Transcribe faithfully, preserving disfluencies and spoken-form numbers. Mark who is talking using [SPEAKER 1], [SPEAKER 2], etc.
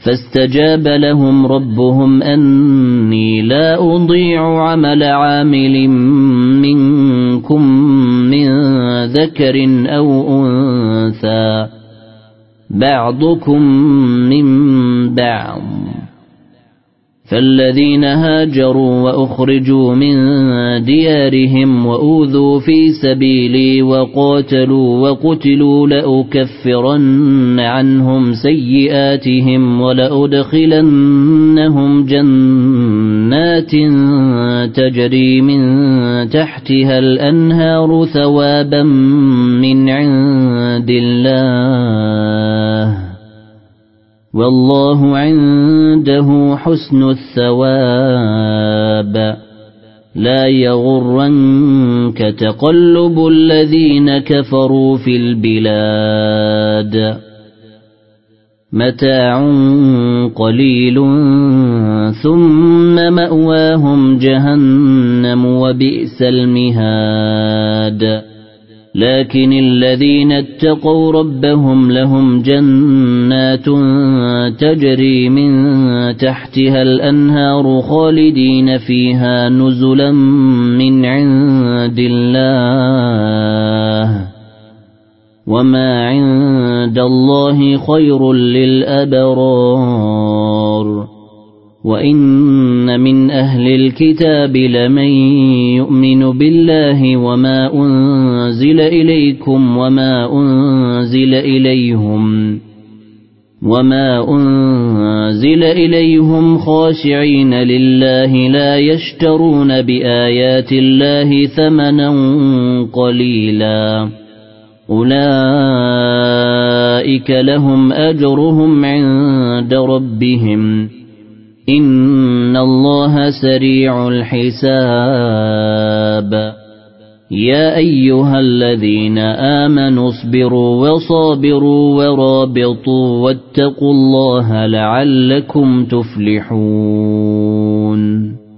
[SPEAKER 1] فاستجاب لهم ربهم أني لا أضيع عمل عامل منكم من ذكر أو أنثى بعضكم من بعض فالذين هاجروا وأخرجوا من ديارهم وأوذوا في سبيلي وقاتلوا وقتلوا لأكفرن عنهم سيئاتهم ولأدخلنهم جنات تجري من تحتها الأنهار ثوابا من عند الله والله عنده حسن الثواب لا يغرنك تقلب الذين كفروا في البلاد متاع قليل ثم مأواهم جهنم وبئس المهاد لكن الذين اتقوا ربهم لهم جنات تجري من تحتها الأنهار خالدين فيها نزلا من عند الله وما عند الله خير للأبرار وإن من أهل الكتاب لمن يؤمن بالله وما أنزل إليكم وما أنزل إليهم وما أنزل إليهم خاشعين لله لا يشترون بآيات الله ثمنا قليلا أولئك لهم أجرهم عند ربهم إن الله سريع الحساب يا أيها الذين آمنوا اصبروا وصابروا ورابطوا واتقوا الله لعلكم تفلحون